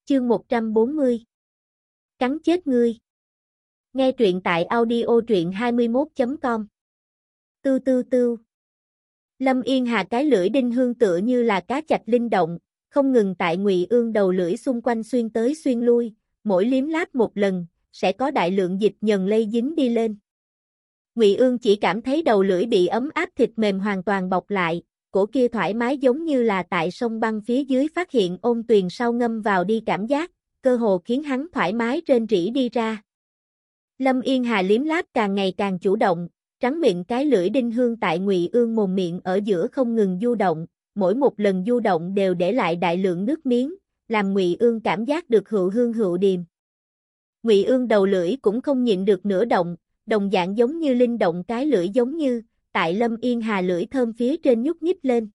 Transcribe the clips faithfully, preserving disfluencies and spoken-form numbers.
Chương một trăm bốn mươi. Cắn chết ngươi. Nghe truyện tại audio truyện hai mươi mốt chấm com. Tư tư tư. Lâm Yên Hà cái lưỡi đinh hương tựa như là cá chạch linh động, không ngừng tại Ngụy Ương đầu lưỡi xung quanh xuyên tới xuyên lui, mỗi liếm láp một lần, sẽ có đại lượng dịch nhờn lây dính đi lên. Ngụy Ương chỉ cảm thấy đầu lưỡi bị ấm áp thịt mềm hoàn toàn bọc lại, cổ kia thoải mái giống như là tại sông băng phía dưới phát hiện ôn tuyền sau ngâm vào đi cảm giác, cơ hồ khiến hắn thoải mái rên rỉ đi ra. Lâm Yên Hà liếm láp càng ngày càng chủ động, trắng miệng cái lưỡi đinh hương tại Ngụy Ương mồm miệng ở giữa không ngừng du động, mỗi một lần du động đều để lại đại lượng nước miếng, làm Ngụy Ương cảm giác được hữu hương hữu điềm. Ngụy Ương đầu lưỡi cũng không nhịn được nửa động, đồng dạng giống như linh động cái lưỡi giống như, tại Lâm Yên Hà lưỡi thơm phía trên nhúc nhích lên.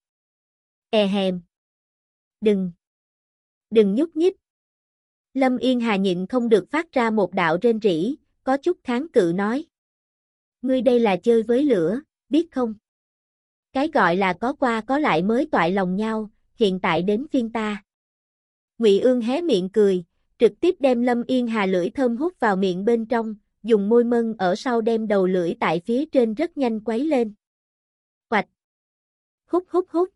E hèm. Đừng. Đừng nhúc nhích. Lâm Yên Hà nhịn không được phát ra một đạo rên rỉ, có chút kháng cự nói. Ngươi đây là chơi với lửa, biết không? Cái gọi là có qua có lại mới toại lòng nhau, hiện tại đến phiên ta. Ngụy Ương hé miệng cười, trực tiếp đem Lâm Yên Hà lưỡi thơm hút vào miệng bên trong, dùng môi mân ở sau đem đầu lưỡi tại phía trên rất nhanh quấy lên. Hoạch. Hút hút hút.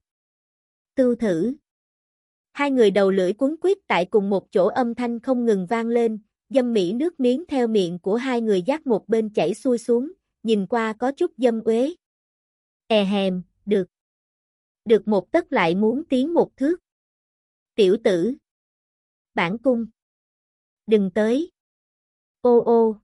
Tư thử. Hai người đầu lưỡi cuốn quýt tại cùng một chỗ âm thanh không ngừng vang lên, dâm mỹ nước miếng theo miệng của hai người dắt một bên chảy xuôi xuống, nhìn qua có chút dâm uế. E hèm, được. Được một tấc lại muốn tiến một thước. Tiểu tử. Bản cung. Đừng tới. Ô ô.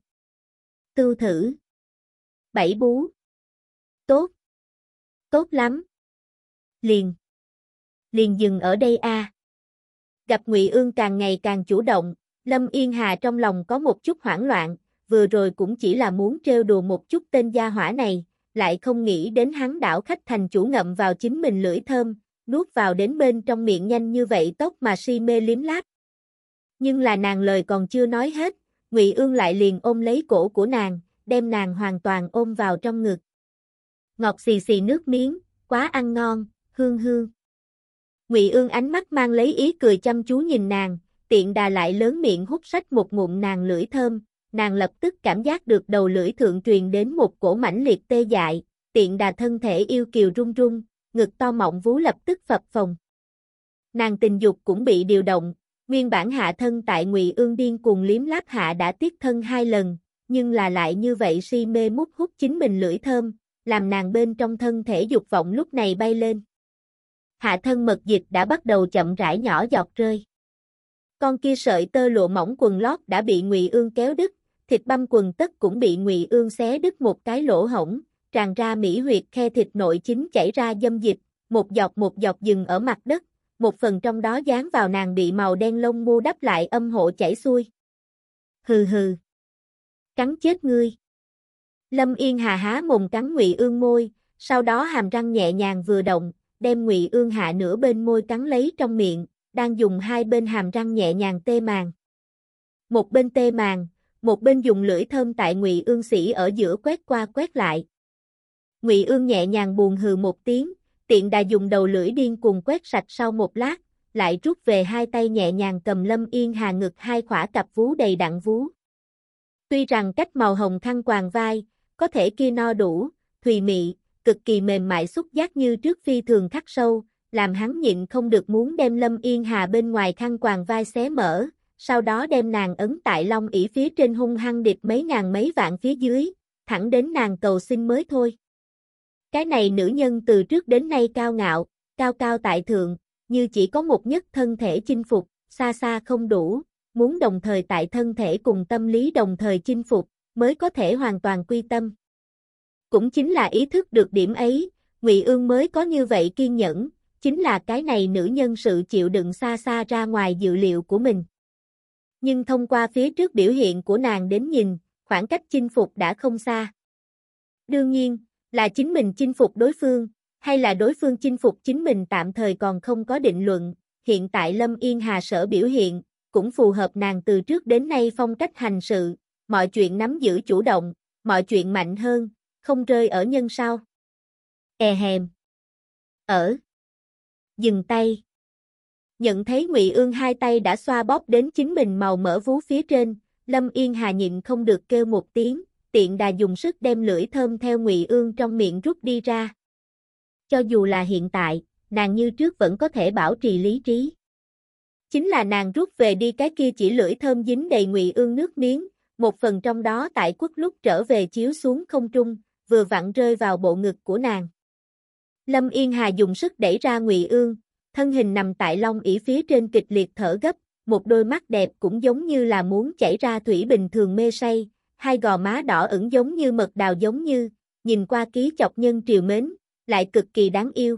Tư thử. Bảy bú. Tốt. Tốt lắm. Liền. Liền dừng ở đây a. À. Gặp Ngụy Ương càng ngày càng chủ động, Lâm Yên Hà trong lòng có một chút hoảng loạn, vừa rồi cũng chỉ là muốn trêu đùa một chút tên gia hỏa này, lại không nghĩ đến hắn đảo khách thành chủ ngậm vào chính mình lưỡi thơm, nuốt vào đến bên trong miệng nhanh như vậy tốc mà si mê liếm láp. Nhưng là nàng lời còn chưa nói hết, Ngụy Ương lại liền ôm lấy cổ của nàng, đem nàng hoàn toàn ôm vào trong ngực. Ngọt xì xì nước miếng, quá ăn ngon, hương hương. Ngụy Ương ánh mắt mang lấy ý cười chăm chú nhìn nàng, tiện đà lại lớn miệng hút sách một ngụm nàng lưỡi thơm, nàng lập tức cảm giác được đầu lưỡi thượng truyền đến một cổ mãnh liệt tê dại, tiện đà thân thể yêu kiều run run, ngực to mọng vú lập tức phập phồng. Nàng tình dục cũng bị điều động, nguyên bản hạ thân tại Ngụy Ương điên cuồng liếm láp hạ đã tiết thân hai lần, nhưng là lại như vậy si mê mút hút chính mình lưỡi thơm, làm nàng bên trong thân thể dục vọng lúc này bay lên. Hạ thân mật dịch đã bắt đầu chậm rãi nhỏ giọt rơi. Con kia sợi tơ lụa mỏng quần lót đã bị Ngụy Ương kéo đứt, thịt băm quần tất cũng bị Ngụy Ương xé đứt một cái lỗ hổng, tràn ra mỹ huyệt khe thịt nội chính chảy ra dâm dịch, một giọt một giọt dừng ở mặt đất, một phần trong đó dán vào nàng bị màu đen lông mu đắp lại âm hộ chảy xuôi. Hừ hừ. Cắn chết ngươi. Lâm Yên Hà há mồm cắn Ngụy Ương môi, sau đó hàm răng nhẹ nhàng vừa động, đem Ngụy Ương hạ nửa bên môi cắn lấy trong miệng, đang dùng hai bên hàm răng nhẹ nhàng tê màng. Một bên tê màng, một bên dùng lưỡi thơm tại Ngụy Ương xỉ ở giữa quét qua quét lại. Ngụy Ương nhẹ nhàng buồn hừ một tiếng, tiện đà dùng đầu lưỡi điên cuồng quét sạch sau một lát, lại rút về hai tay nhẹ nhàng cầm Lâm Yên Hà ngực hai khỏa cặp vú đầy đặn vú. Tuy rằng cách màu hồng khăn quàng vai, có thể kia no đủ, thùy mị, cực kỳ mềm mại xúc giác như trước phi thường khắc sâu, làm hắn nhịn không được muốn đem Lâm Yên Hà bên ngoài khăn quàng vai xé mở, sau đó đem nàng ấn tại long ỷ phía trên hung hăng điệp mấy ngàn mấy vạn phía dưới, thẳng đến nàng cầu xin mới thôi. Cái này nữ nhân từ trước đến nay cao ngạo, cao cao tại thượng, như chỉ có một nhất thân thể chinh phục, xa xa không đủ, muốn đồng thời tại thân thể cùng tâm lý đồng thời chinh phục, mới có thể hoàn toàn quy tâm. Cũng chính là ý thức được điểm ấy, Ngụy Ương mới có như vậy kiên nhẫn, chính là cái này nữ nhân sự chịu đựng xa xa ra ngoài dự liệu của mình. Nhưng thông qua phía trước biểu hiện của nàng đến nhìn, khoảng cách chinh phục đã không xa. Đương nhiên, là chính mình chinh phục đối phương, hay là đối phương chinh phục chính mình tạm thời còn không có định luận, hiện tại Lâm Yên Hà sở biểu hiện, cũng phù hợp nàng từ trước đến nay phong cách hành sự, mọi chuyện nắm giữ chủ động, mọi chuyện mạnh hơn, không rơi ở nhân sau. E hèm. Ở. Dừng tay. Nhận thấy Ngụy Ương hai tay đã xoa bóp đến chính mình màu mỡ vú phía trên, Lâm Yên Hà nhịn không được kêu một tiếng, tiện đà dùng sức đem lưỡi thơm theo Ngụy Ương trong miệng rút đi ra. Cho dù là hiện tại, nàng như trước vẫn có thể bảo trì lý trí. Chính là nàng rút về đi cái kia chỉ lưỡi thơm dính đầy Ngụy Ương nước miếng, một phần trong đó tại quất lúc trở về chiếu xuống không trung, vừa vặn rơi vào bộ ngực của nàng. Lâm Yên Hà dùng sức đẩy ra Ngụy Ương, thân hình nằm tại long ỷ phía trên kịch liệt thở gấp, một đôi mắt đẹp cũng giống như là muốn chảy ra thủy bình thường mê say, hai gò má đỏ ửng giống như mật đào giống như, nhìn qua ký chọc nhân triều mến, lại cực kỳ đáng yêu.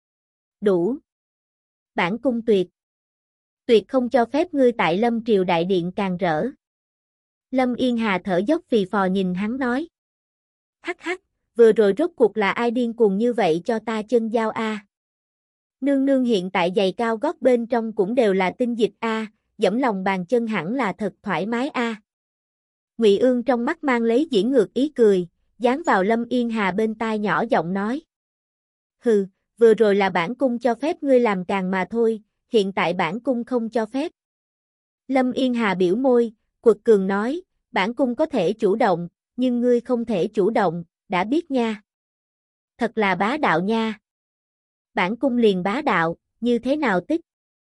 Đủ. Bản cung tuyệt. Tuyệt không cho phép ngươi tại Lâm Triều đại điện càng rỡ. Lâm Yên Hà thở dốc phì phò nhìn hắn nói. Hắc hắc, vừa rồi rốt cuộc là ai điên cuồng như vậy cho ta chân dao a? Nương nương hiện tại giày cao gót bên trong cũng đều là tinh dịch a, dẫm lòng bàn chân hẳn là thật thoải mái a. Ngụy Ương trong mắt mang lấy diễn ngược ý cười, dán vào Lâm Yên Hà bên tai nhỏ giọng nói. Hừ, vừa rồi là bản cung cho phép ngươi làm càng mà thôi, hiện tại bản cung không cho phép. Lâm Yên Hà biểu môi, quật cường nói, bản cung có thể chủ động, nhưng ngươi không thể chủ động, đã biết nha. Thật là bá đạo nha. Bản cung liền bá đạo, như thế nào tích?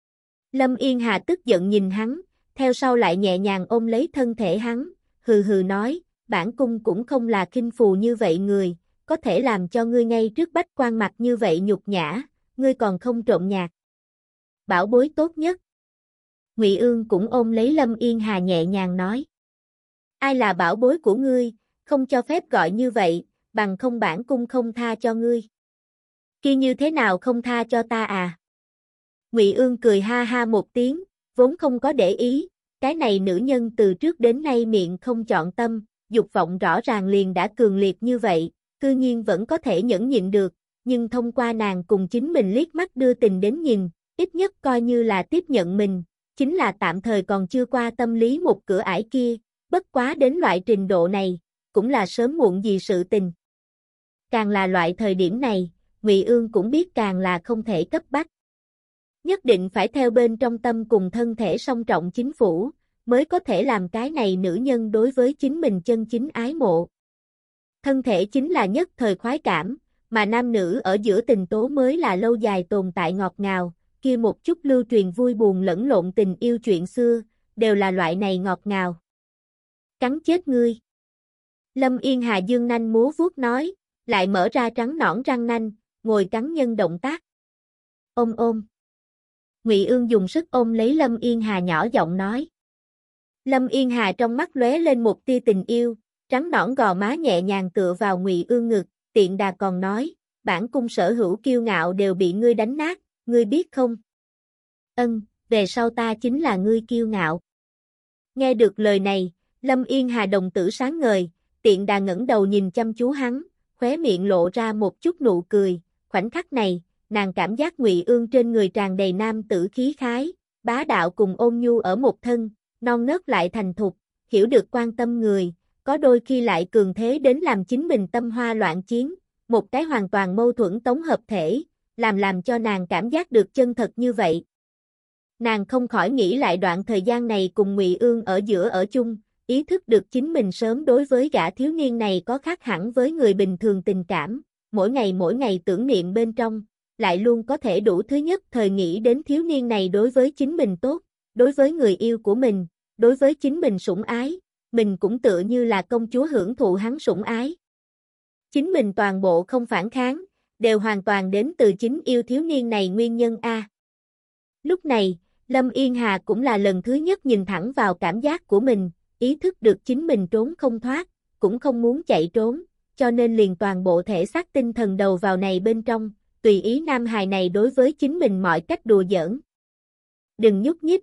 Lâm Yên Hà tức giận nhìn hắn, theo sau lại nhẹ nhàng ôm lấy thân thể hắn, hừ hừ nói, bản cung cũng không là khinh phù như vậy người, có thể làm cho ngươi ngay trước bách quan mặt như vậy nhục nhã, ngươi còn không trộn nhạc. Bảo bối tốt nhất. Ngụy Ương cũng ôm lấy Lâm Yên Hà nhẹ nhàng nói. Ai là bảo bối của ngươi, không cho phép gọi như vậy, bằng không bản cung không tha cho ngươi. Khi như thế nào không tha cho ta à? Ngụy Ương cười ha ha một tiếng, vốn không có để ý, cái này nữ nhân từ trước đến nay miệng không chọn tâm, dục vọng rõ ràng liền đã cường liệt như vậy, cư nhiên vẫn có thể nhẫn nhịn được, nhưng thông qua nàng cùng chính mình liếc mắt đưa tình đến nhìn, ít nhất coi như là tiếp nhận mình, chính là tạm thời còn chưa qua tâm lý một cửa ải kia, bất quá đến loại trình độ này, cũng là sớm muộn gì sự tình. Càng là loại thời điểm này, Ngụy Ương cũng biết càng là không thể cấp bách. Nhất định phải theo bên trong tâm cùng thân thể song trọng chính phủ, mới có thể làm cái này nữ nhân đối với chính mình chân chính ái mộ. Thân thể chính là nhất thời khoái cảm, mà nam nữ ở giữa tình tố mới là lâu dài tồn tại ngọt ngào, kia một chút lưu truyền vui buồn lẫn lộn tình yêu chuyện xưa, đều là loại này ngọt ngào. Cắn chết ngươi. Lâm Yên Hà dương nanh múa vuốt nói, lại mở ra trắng nõn răng nanh, ngồi cắn nhân động tác. Ôm ôm. Ngụy Ương dùng sức ôm lấy Lâm Yên Hà nhỏ giọng nói. Lâm Yên Hà trong mắt lóe lên một tia tình yêu, trắng nõn gò má nhẹ nhàng tựa vào Ngụy Ương ngực, tiện đà còn nói, bản cung sở hữu kiêu ngạo đều bị ngươi đánh nát, ngươi biết không? Ân, về sau ta chính là ngươi kiêu ngạo. Nghe được lời này, Lâm Yên Hà đồng tử sáng ngời, tiện đà ngẩng đầu nhìn chăm chú hắn, khóe miệng lộ ra một chút nụ cười, khoảnh khắc này, nàng cảm giác Ngụy Ương trên người tràn đầy nam tử khí khái, bá đạo cùng ôn nhu ở một thân, non nớt lại thành thục, hiểu được quan tâm người, có đôi khi lại cường thế đến làm chính mình tâm hoa loạn chiến, một cái hoàn toàn mâu thuẫn tống hợp thể, làm làm cho nàng cảm giác được chân thật như vậy. Nàng không khỏi nghĩ lại đoạn thời gian này cùng Ngụy Ương ở giữa ở chung, ý thức được chính mình sớm đối với gã thiếu niên này có khác hẳn với người bình thường tình cảm, mỗi ngày mỗi ngày tưởng niệm bên trong, lại luôn có thể đủ thứ nhất thời nghĩ đến thiếu niên này đối với chính mình tốt, đối với người yêu của mình, đối với chính mình sủng ái, mình cũng tựa như là công chúa hưởng thụ hắn sủng ái. Chính mình toàn bộ không phản kháng, đều hoàn toàn đến từ chính yêu thiếu niên này nguyên nhân A. Lúc này, Lâm Yên Hà cũng là lần thứ nhất nhìn thẳng vào cảm giác của mình, ý thức được chính mình trốn không thoát, cũng không muốn chạy trốn, cho nên liền toàn bộ thể xác tinh thần đầu vào này bên trong, tùy ý nam hài này đối với chính mình mọi cách đùa giỡn. Đừng nhúc nhích.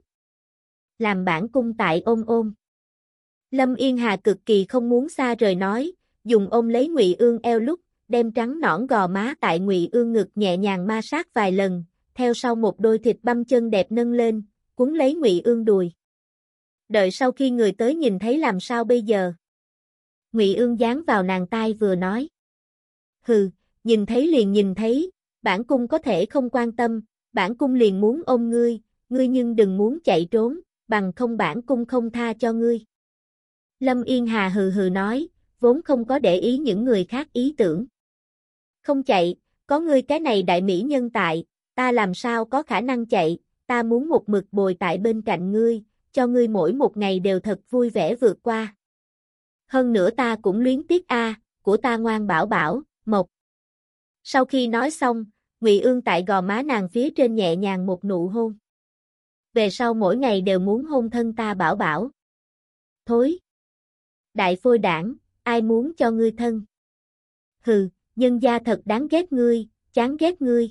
Làm bản cung tại ôm ôm. Lâm Yên Hà cực kỳ không muốn xa rời nói, dùng ôm lấy Ngụy Ương eo lúc, đem trắng nõn gò má tại Ngụy Ương ngực nhẹ nhàng ma sát vài lần, theo sau một đôi thịt băm chân đẹp nâng lên, cuốn lấy Ngụy Ương đùi. Đợi sau khi người tới nhìn thấy làm sao bây giờ? Ngụy Ương dán vào nàng tai vừa nói. Hừ, nhìn thấy liền nhìn thấy, bản cung có thể không quan tâm, bản cung liền muốn ôm ngươi, ngươi nhưng đừng muốn chạy trốn, bằng không bản cung không tha cho ngươi. Lâm Yên Hà hừ hừ nói, vốn không có để ý những người khác ý tưởng. Không chạy, có ngươi cái này đại mỹ nhân tại, ta làm sao có khả năng chạy, ta muốn một mực bồi tại bên cạnh ngươi, cho ngươi mỗi một ngày đều thật vui vẻ vượt qua. Hơn nữa ta cũng luyến tiếc a, của ta ngoan bảo bảo, Mộc. Sau khi nói xong, Ngụy Ương tại gò má nàng phía trên nhẹ nhàng một nụ hôn. Về sau mỗi ngày đều muốn hôn thân ta bảo bảo. Thối! Đại phôi đảng, ai muốn cho ngươi thân? Hừ, nhân gia thật đáng ghét ngươi, chán ghét ngươi.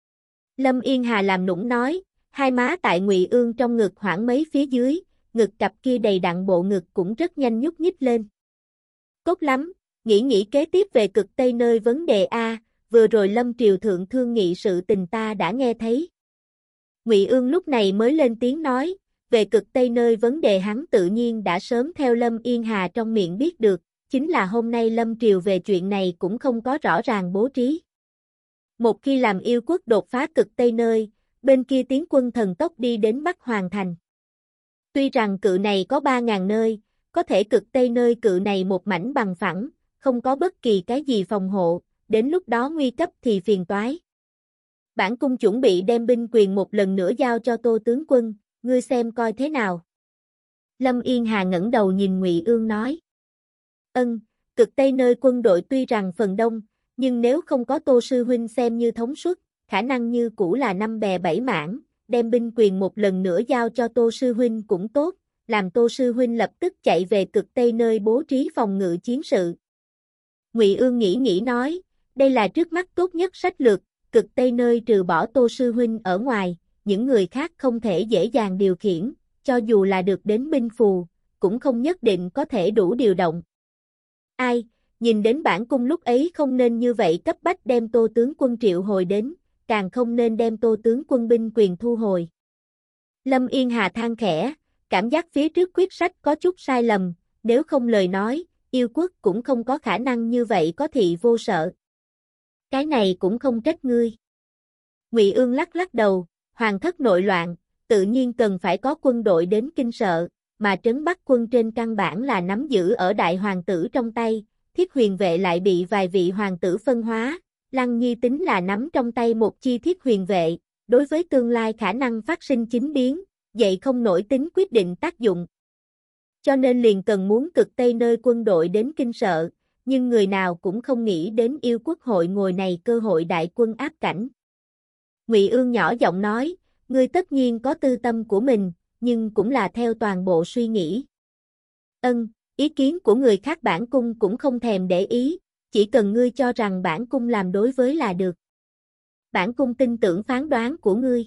Lâm Yên Hà làm nũng nói, hai má tại Ngụy Ương trong ngực hoảng mấy phía dưới, ngực cặp kia đầy đặn bộ ngực cũng rất nhanh nhúc nhích lên. Tốt lắm, nghĩ nghĩ kế tiếp về cực Tây nơi vấn đề A, vừa rồi Lâm Triều Thượng thương nghị sự tình ta đã nghe thấy. Ngụy Ương lúc này mới lên tiếng nói, về cực Tây nơi vấn đề hắn tự nhiên đã sớm theo Lâm Yên Hà trong miệng biết được, chính là hôm nay Lâm Triều về chuyện này cũng không có rõ ràng bố trí. Một khi làm yêu quốc đột phá cực Tây nơi, bên kia tiến quân thần tốc đi đến Bắc Hoàng Thành. Tuy rằng cự này có ba ngàn nơi, có thể cực Tây nơi cự này một mảnh bằng phẳng, không có bất kỳ cái gì phòng hộ, đến lúc đó nguy cấp thì phiền toái. Bản cung chuẩn bị đem binh quyền một lần nữa giao cho Tô tướng quân, ngươi xem coi thế nào. Lâm Yên Hà ngẩng đầu nhìn Ngụy Ương nói. Ân, cực Tây nơi quân đội tuy rằng phần đông, nhưng nếu không có Tô sư huynh xem như thống suất, khả năng như cũ là năm bè bảy mảng, đem binh quyền một lần nữa giao cho Tô sư huynh cũng tốt, làm Tô sư huynh lập tức chạy về cực Tây nơi bố trí phòng ngự chiến sự. Ngụy Ương nghĩ nghĩ nói, đây là trước mắt tốt nhất sách lược, cực Tây nơi trừ bỏ Tô sư huynh ở ngoài, những người khác không thể dễ dàng điều khiển, cho dù là được đến binh phù, cũng không nhất định có thể đủ điều động. Ai, nhìn đến bản cung lúc ấy không nên như vậy cấp bách đem Tô tướng quân triệu hồi đến, càng không nên đem Tô tướng quân binh quyền thu hồi. Lâm Yên Hà than khẽ, cảm giác phía trước quyết sách có chút sai lầm, nếu không lời nói, yêu quốc cũng không có khả năng như vậy có thị vô sợ. Cái này cũng không trách ngươi. Ngụy Ương lắc lắc đầu, hoàng thất nội loạn, tự nhiên cần phải có quân đội đến kinh sợ, mà trấn Bắc quân trên căn bản là nắm giữ ở đại hoàng tử trong tay, Thiết Huyền vệ lại bị vài vị hoàng tử phân hóa, Lăng Nhi tính là nắm trong tay một chi Thiết Huyền vệ, đối với tương lai khả năng phát sinh chính biến, vậy không nổi tính quyết định tác dụng. Cho nên liền cần muốn cực Tây nơi quân đội đến kinh sợ, nhưng người nào cũng không nghĩ đến yêu quốc hội ngồi này cơ hội đại quân áp cảnh. Ngụy Ương nhỏ giọng nói, ngươi tất nhiên có tư tâm của mình, nhưng cũng là theo toàn bộ suy nghĩ. Ân, ý kiến của người khác bản cung cũng không thèm để ý, chỉ cần ngươi cho rằng bản cung làm đối với là được. Bản cung tin tưởng phán đoán của ngươi.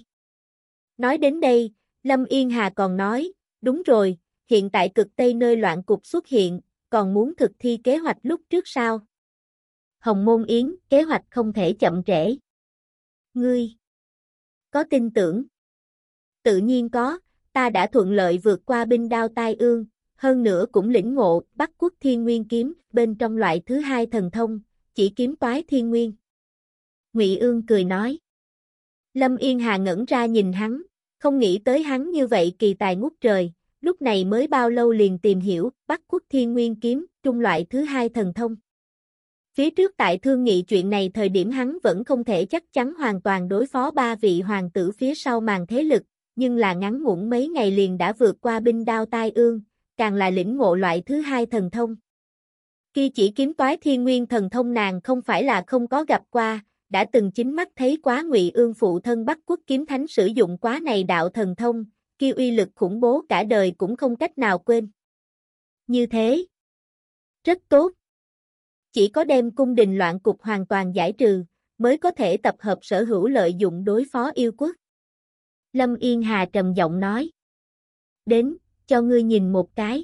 Nói đến đây, Lâm Yên Hà còn nói, đúng rồi, hiện tại cực Tây nơi loạn cục xuất hiện, còn muốn thực thi kế hoạch lúc trước sao? Hồng Môn Yến, kế hoạch không thể chậm trễ. Ngươi có tin tưởng? Tự nhiên có, ta đã thuận lợi vượt qua binh đao tai ương, hơn nữa cũng lĩnh ngộ Bắc Quốc Thiên Nguyên kiếm, bên trong loại thứ hai thần thông, chỉ kiếm toái thiên nguyên. Ngụy Ương cười nói. Lâm Yên Hà ngẩn ra nhìn hắn, không nghĩ tới hắn như vậy kỳ tài ngút trời, lúc này mới bao lâu liền tìm hiểu Bắc Quốc Thiên Nguyên kiếm, trung loại thứ hai thần thông. Phía trước tại thương nghị chuyện này thời điểm hắn vẫn không thể chắc chắn hoàn toàn đối phó ba vị hoàng tử phía sau màn thế lực, nhưng là ngắn ngủn mấy ngày liền đã vượt qua binh đao tai ương, càng là lĩnh ngộ loại thứ hai thần thông. Khi chỉ kiếm toái thiên nguyên thần thông nàng không phải là không có gặp qua, đã từng chính mắt thấy quá Ngụy Ương phụ thân Bắc Quốc kiếm thánh sử dụng quá này đạo thần thông, kia uy lực khủng bố cả đời cũng không cách nào quên. Như thế, rất tốt. Chỉ có đem cung đình loạn cục hoàn toàn giải trừ, mới có thể tập hợp sở hữu lợi dụng đối phó yêu quốc. Lâm Yên Hà trầm giọng nói. Đến, cho ngươi nhìn một cái.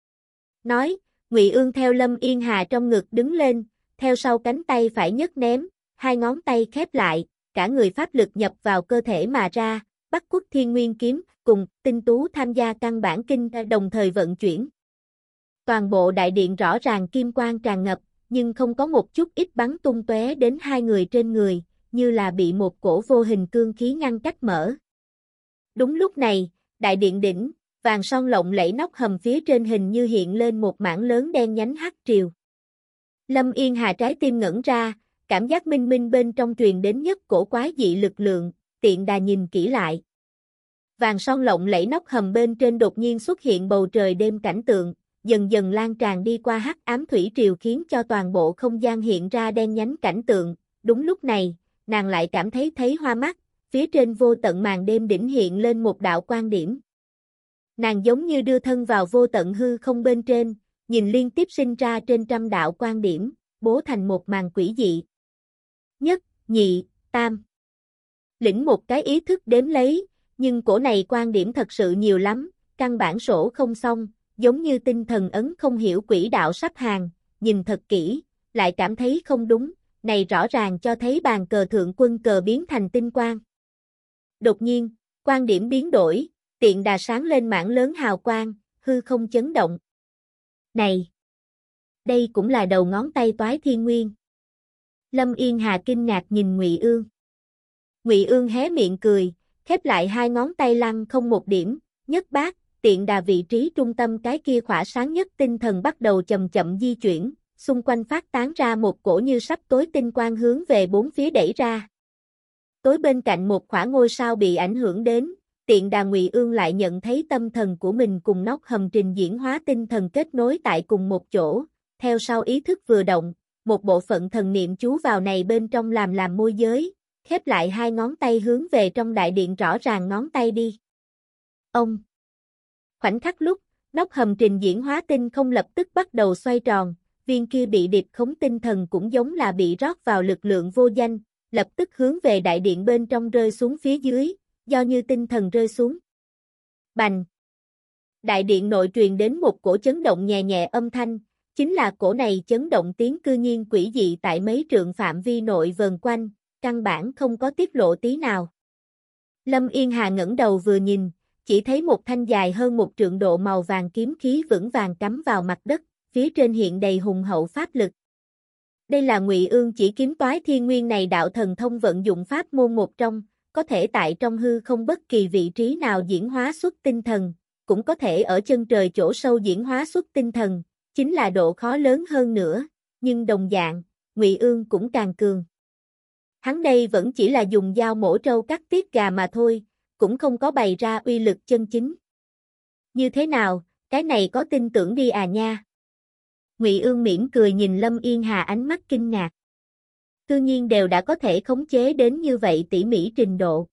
Nói, Ngụy Ương theo Lâm Yên Hà trong ngực đứng lên, theo sau cánh tay phải nhấc ném, hai ngón tay khép lại, cả người pháp lực nhập vào cơ thể mà ra, Bắc Quốc Thiên Nguyên kiếm, cùng tinh tú tham gia căn bản kinh đồng thời vận chuyển. Toàn bộ đại điện rõ ràng kim quang tràn ngập, nhưng không có một chút ít bắn tung tóe đến hai người trên người, như là bị một cổ vô hình cương khí ngăn cách mở. Đúng lúc này, đại điện đỉnh, vàng son lộng lẫy nóc hầm phía trên hình như hiện lên một mảng lớn đen nhánh hắc triều. Lâm Yên Hà trái tim ngẩn ra, cảm giác minh minh bên trong truyền đến nhất cổ quái dị lực lượng, tiện đà nhìn kỹ lại. Vàng son lộng lẫy nóc hầm bên trên đột nhiên xuất hiện bầu trời đêm cảnh tượng, dần dần lan tràn đi qua hắc ám thủy triều khiến cho toàn bộ không gian hiện ra đen nhánh cảnh tượng. Đúng lúc này, nàng lại cảm thấy thấy hoa mắt, phía trên vô tận màn đêm đỉnh hiện lên một đạo quan điểm. Nàng giống như đưa thân vào vô tận hư không bên trên, nhìn liên tiếp sinh ra trên trăm đạo quan điểm, bố thành một màn quỷ dị. Nhất, nhị, tam. Lĩnh một cái ý thức đếm lấy, nhưng cổ này quan điểm thật sự nhiều lắm, căn bản sổ không xong, giống như tinh thần ấn không hiểu quỹ đạo sắp hàng, nhìn thật kỹ, lại cảm thấy không đúng, này rõ ràng cho thấy bàn cờ thượng quân cờ biến thành tinh quang. Đột nhiên, quan điểm biến đổi, tiện đà sáng lên mảng lớn hào quang, hư không chấn động. Này! Đây cũng là đầu ngón tay Toái Thiên Nguyên. Lâm Yên Hà kinh ngạc nhìn Ngụy Ương. Ngụy Ương hé miệng cười, khép lại hai ngón tay lăng không một điểm, nhất bát, tiện đà vị trí trung tâm cái kia khỏa sáng nhất tinh thần bắt đầu chậm chậm di chuyển, xung quanh phát tán ra một cổ như sắp tối tinh quang hướng về bốn phía đẩy ra. Tối bên cạnh một khỏa ngôi sao bị ảnh hưởng đến, tiện đà Ngụy Ương lại nhận thấy tâm thần của mình cùng nóc hầm trình diễn hóa tinh thần kết nối tại cùng một chỗ, theo sau ý thức vừa động, một bộ phận thần niệm chú vào này bên trong làm làm môi giới, khép lại hai ngón tay hướng về trong đại điện rõ ràng ngón tay đi. Ông! Khoảnh khắc lúc, nóc hầm trình diễn hóa tinh không lập tức bắt đầu xoay tròn, viên kia bị điệp khống tinh thần cũng giống là bị rót vào lực lượng vô danh, lập tức hướng về đại điện bên trong rơi xuống phía dưới, do như tinh thần rơi xuống. Bành! Đại điện nội truyền đến một cổ chấn động nhẹ nhẹ âm thanh, chính là cổ này chấn động tiếng cư nhiên quỷ dị tại mấy trượng phạm vi nội vần quanh, căn bản không có tiết lộ tí nào. Lâm Yên Hà ngẩng đầu vừa nhìn, chỉ thấy một thanh dài hơn một trượng độ màu vàng kiếm khí vững vàng cắm vào mặt đất, phía trên hiện đầy hùng hậu pháp lực. Đây là Ngụy Ương chỉ kiếm Toái Thiên Nguyên này đạo thần thông vận dụng pháp môn một trong, có thể tại trong hư không bất kỳ vị trí nào diễn hóa xuất tinh thần, cũng có thể ở chân trời chỗ sâu diễn hóa xuất tinh thần, chính là độ khó lớn hơn nữa, nhưng đồng dạng, Ngụy Ương cũng càng cường. Hắn đây vẫn chỉ là dùng dao mổ trâu cắt tiết gà mà thôi, cũng không có bày ra uy lực chân chính. Như thế nào, cái này có tin tưởng đi à nha? Ngụy Ương mỉm cười nhìn Lâm Yên Hà ánh mắt kinh ngạc. Tự nhiên đều đã có thể khống chế đến như vậy tỉ mỉ trình độ.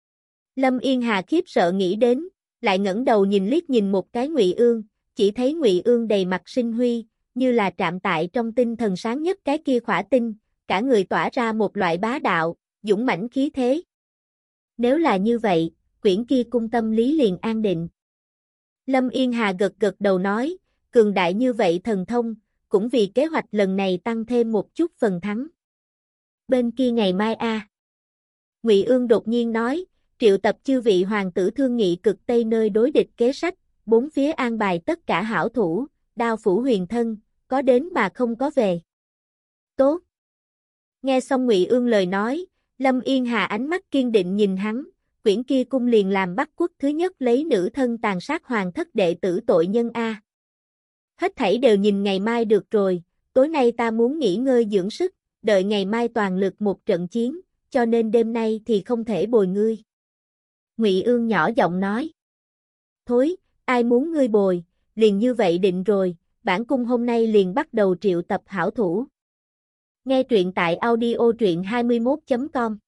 Lâm Yên Hà khiếp sợ nghĩ đến, lại ngẩng đầu nhìn liếc nhìn một cái Ngụy Ương, chỉ thấy Ngụy Ương đầy mặt sinh huy, như là trạm tại trong tinh thần sáng nhất cái kia khỏa tinh, cả người tỏa ra một loại bá đạo, dũng mãnh khí thế. Nếu là như vậy, quyển kia cung tâm lý liền an định. Lâm Yên Hà gật gật đầu nói, cường đại như vậy thần thông, cũng vì kế hoạch lần này tăng thêm một chút phần thắng. Bên kia ngày mai a. À. Ngụy Ương đột nhiên nói, triệu tập chư vị hoàng tử thương nghị cực Tây nơi đối địch kế sách, bốn phía an bài tất cả hảo thủ, đao phủ huyền thân, có đến mà không có về. Tốt. Nghe xong Ngụy Ương lời nói, Lâm Yên Hà ánh mắt kiên định nhìn hắn, quyển kia cung liền làm Bắc quốc thứ nhất lấy nữ thân tàn sát hoàng thất đệ tử tội nhân a. Hết thảy đều nhìn ngày mai được rồi, tối nay ta muốn nghỉ ngơi dưỡng sức, đợi ngày mai toàn lực một trận chiến, cho nên đêm nay thì không thể bồi ngươi. Ngụy Ương nhỏ giọng nói. Thối, ai muốn ngươi bồi, liền như vậy định rồi, bản cung hôm nay liền bắt đầu triệu tập hảo thủ. Nghe truyện tại audio truyện hai mươi mốt chấm com